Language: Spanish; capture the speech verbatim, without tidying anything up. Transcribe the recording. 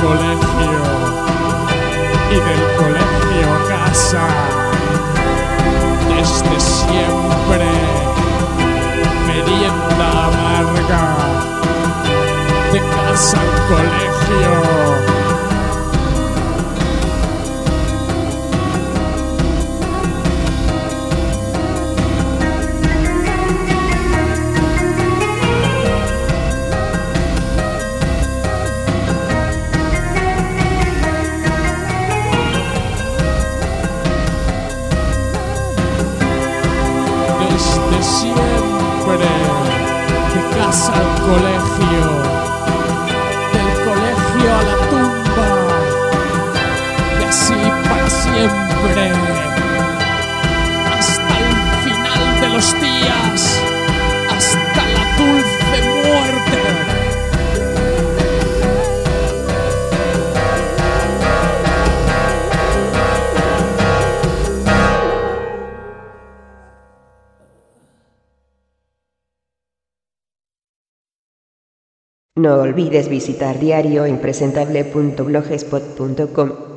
colegio y del colegio a casa. Desde siempre, merienda amarga, de casa al colegio. Desde siempre, de casa al colegio, del colegio a la tumba, y así para siempre, hasta el final de los días, hasta la dulce muerte. No olvides visitar diario impresentable punto blogspot punto com.